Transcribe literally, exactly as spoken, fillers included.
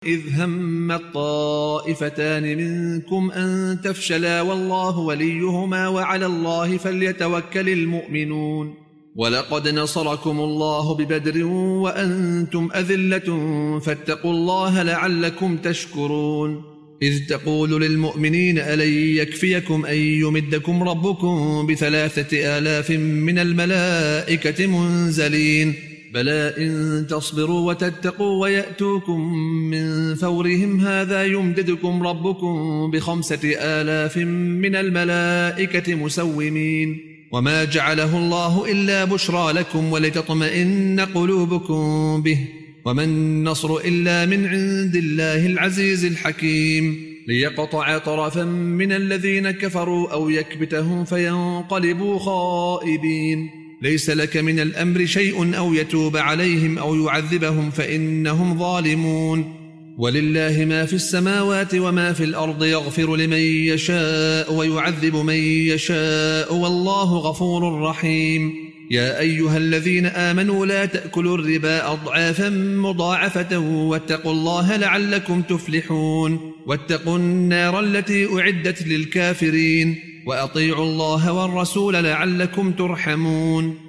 إذ هم الطائفتان منكم أن تفشلا والله وليهما وعلى الله فليتوكل المؤمنون ولقد نصركم الله ببدر وأنتم أذلة فاتقوا الله لعلكم تشكرون إذ تقول للمؤمنين ألن يكفيكم أن يمدكم ربكم بثلاثة آلاف من الملائكة منزلين بلى إن تصبروا وتتقوا ويأتوكم من فورهم هذا يمددكم ربكم بخمسة آلاف من الملائكة مسومين وما جعله الله إلا بشرى لكم ولتطمئن قلوبكم به وما النصر إلا من عند الله العزيز الحكيم ليقطع طرفا من الذين كفروا أو يكبتهم فينقلبوا خائبين ليس لك من الأمر شيء أو يتوب عليهم أو يعذبهم فإنهم ظالمون ولله ما في السماوات وما في الأرض يغفر لمن يشاء ويعذب من يشاء والله غفور رحيم يا أيها الذين آمنوا لا تأكلوا الربا أضعافا مضاعفة واتقوا الله لعلكم تفلحون واتقوا النار التي أعدت للكافرين وأطيعوا الله والرسول لعلكم ترحمون